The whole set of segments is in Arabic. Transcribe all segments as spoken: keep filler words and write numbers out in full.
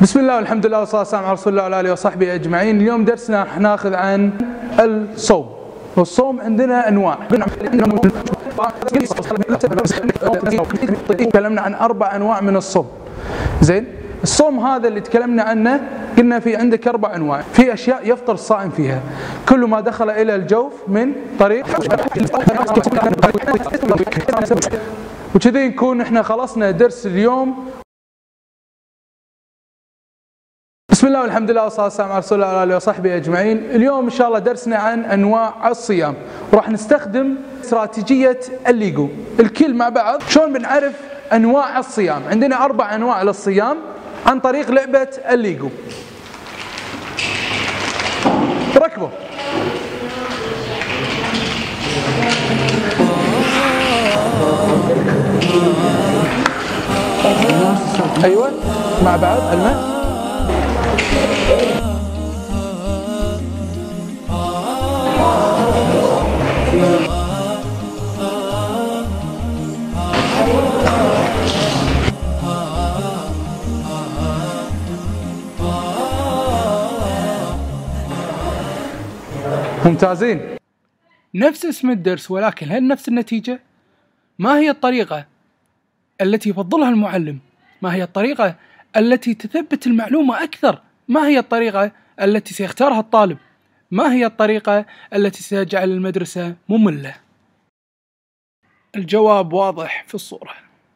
بسم الله والحمد لله والصلاة والسلام على رسول الله وعلى آله وصحبه أجمعين. اليوم درسنا راح ناخذ عن الصوم، والصوم عندنا أنواع. تكلمنا عن أربع أنواع من الصوم. زين، الصوم هذا اللي تكلمنا عنه قلنا في عندك أربع أنواع، في أشياء يفطر الصائم فيها كل ما دخل إلى الجوف من طريق، وكذي نكون إحنا خلصنا درس اليوم. بسم الله والحمد لله والصلاة والسلام على رسول الله وعلى آله وصحبه أجمعين. اليوم إن شاء الله درسنا عن أنواع الصيام، وراح نستخدم استراتيجية الليجو الكل مع بعض. شلون بنعرف أنواع الصيام؟ عندنا أربع أنواع للصيام عن طريق لعبة الليجو. ركبوا. أيوة مع بعض الماء. ممتازين. نفس اسم الدرس ولكن هل نفس النتيجة؟ ما هي الطريقة التي يفضلها المعلم؟ ما هي الطريقة التي تثبت المعلومة أكثر؟ ما هي الطريقة التي سيختارها الطالب؟ ما هي الطريقة التي ستجعل المدرسة مملة؟ الجواب واضح في الصورة.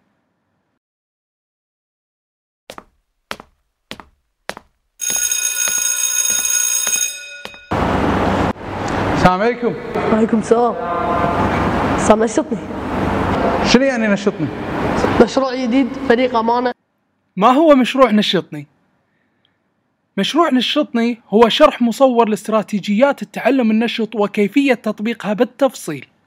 السلام عليكم. وعليكم السلام. صار نشطني. شنو يعني نشطني؟ مشروع جديد فريق أمانة. ما هو مشروع نشطني؟ مشروع نشطني هو شرح مصور لاستراتيجيات التعلم النشط وكيفية تطبيقها بالتفصيل.